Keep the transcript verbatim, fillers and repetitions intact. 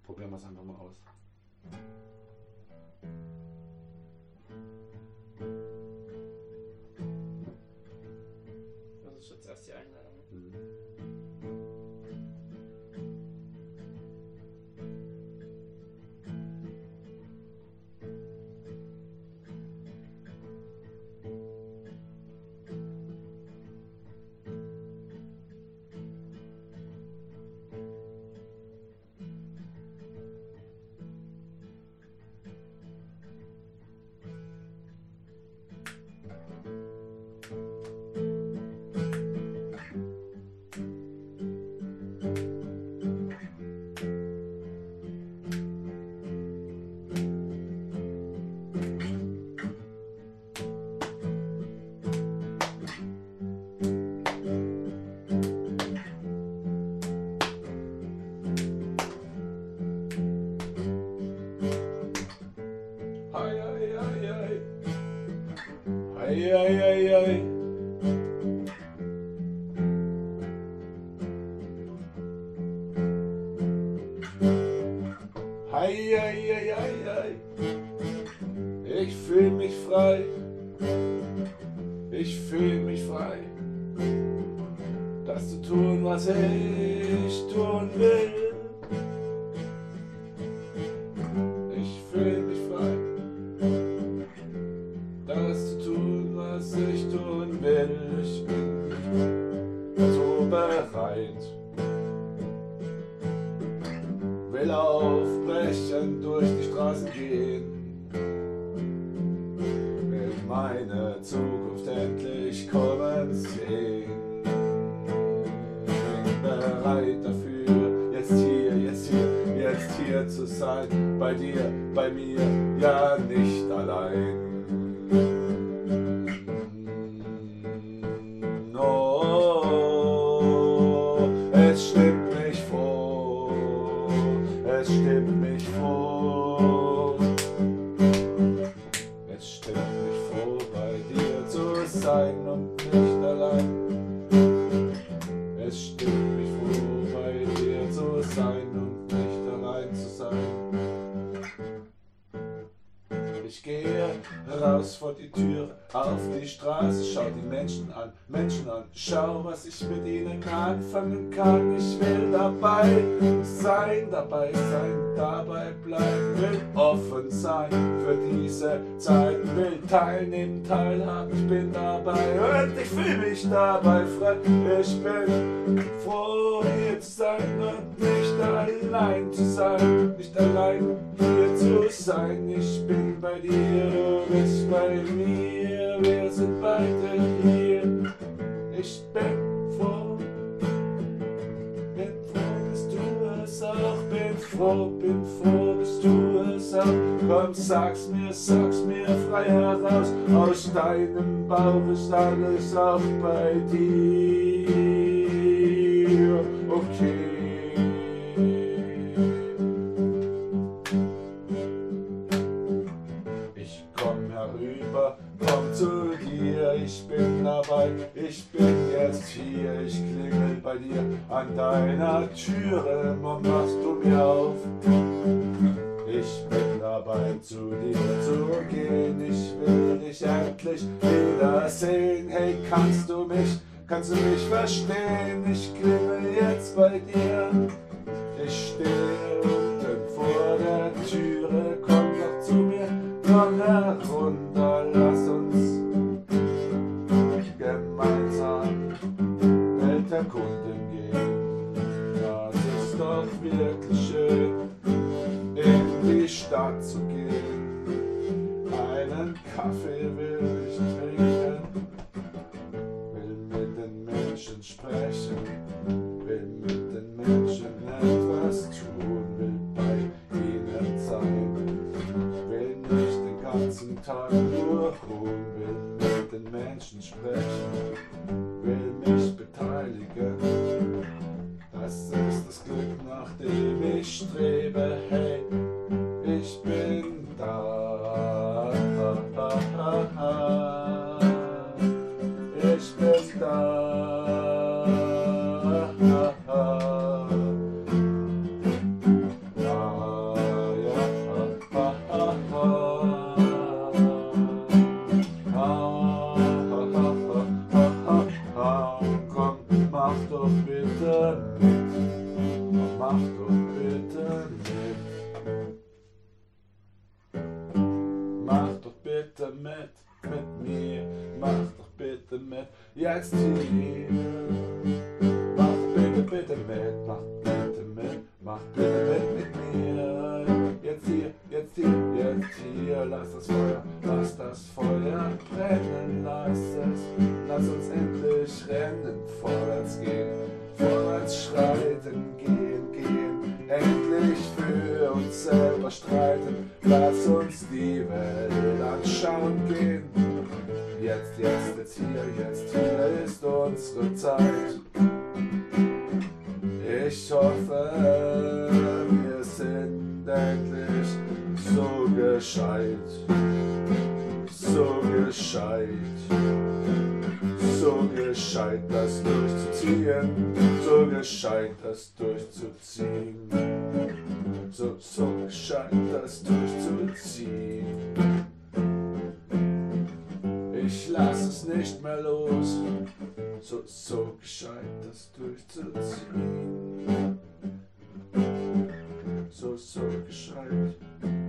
Probieren wir es einfach mal aus. Das ist jetzt erst die Einladung. Mhm. Ei, ei, ei, ei. Ei, ei, ei, ei. Ei, ei, ei, ei, ei. Ich fühl mich frei. Ich fühl mich frei. Das zu tun, was ich tun will. Ich fühl mich frei. Das zu tun, was ich tun will. Ich bin so bereit. Will aufbrechen, durch die Straßen gehen. Will meine Zukunft endlich kommen sehen. Bin bereit dafür, jetzt hier, jetzt hier, jetzt hier zu sein. Bei dir, bei mir, ja nicht allein. Oh, es stimmt mich vor, es stimmt mich vor, es stimmt mich vor, bei dir zu sein und nicht allein. Es stimmt mich vor, bei dir zu sein und nicht allein zu sein. Ich gehe raus vor die Tür, auf die Straße, schau die Menschen an, Menschen an, schau, was ich mit ihnen anfangen kann. Ich will dabei sein, dabei sein, dabei bleiben, will offen sein für diese Zeit, will teilnehmen, teilhaben, ich bin dabei und ich fühle mich dabei frei. Ich bin froh, hier zu sein und nicht allein zu sein, nicht allein hier zu sein. Ich bin bei dir, du bist bei mir, wir sind beide hier. Ich bin froh, bin froh, bist du es auch, bin froh, bin froh, bist du es auch. Komm, sag's mir, sag's mir frei heraus, aus deinem Bauch ist alles auch bei dir. Okay. Komm zu dir, ich bin dabei, ich bin jetzt hier, ich klingel bei dir an deiner Türe, und machst du mir auf. Ich bin dabei, zu dir zu gehen, ich will dich endlich wiedersehen. Hey, kannst du mich, kannst du mich verstehen? Ich klingel jetzt bei dir, ich stehe unten vor der Türe, komm doch zu mir, komm herunter, lass uns gemeinsam Welt erkunden gehen. Das ist doch wirklich schön, in die Stadt zu gehen. Einen Kaffee will ich trinken, will mit den Menschen sprechen, will mit den Menschen etwas tun, will bei ihnen sein, will nicht den ganzen Tag nur ruhen, will mit den Menschen sprechen, will mich beteiligen. Das ist das Glück, nach dem ich strebe. Hey, ich bin da. Ich bin da. Da. doch bitte mit. Mach doch bitte mit, mit mir. Mach doch bitte mit, jetzt hier. Mach doch bitte, bitte mit, mach bitte mit, mach bitte mit mit mir. Jetzt hier, jetzt hier, jetzt hier. Lass das Feuer, lass das Feuer brennen, lass es. Lass uns endlich rennen, vorwärts gehen, vorwärts schreiten, gehen, gehen. Endlich für uns selber streiten, lass uns die Welt anschauen gehen. Jetzt, jetzt, jetzt hier, jetzt hier ist unsere Zeit. Ich hoffe, wir sind endlich so gescheit, so gescheit, so gescheit, das durchzuziehen, so gescheit, das durchzuziehen, so, so gescheit, das durchzuziehen. Ich lass es nicht mehr los, so, so gescheit, das durchzuziehen, so, so gescheit.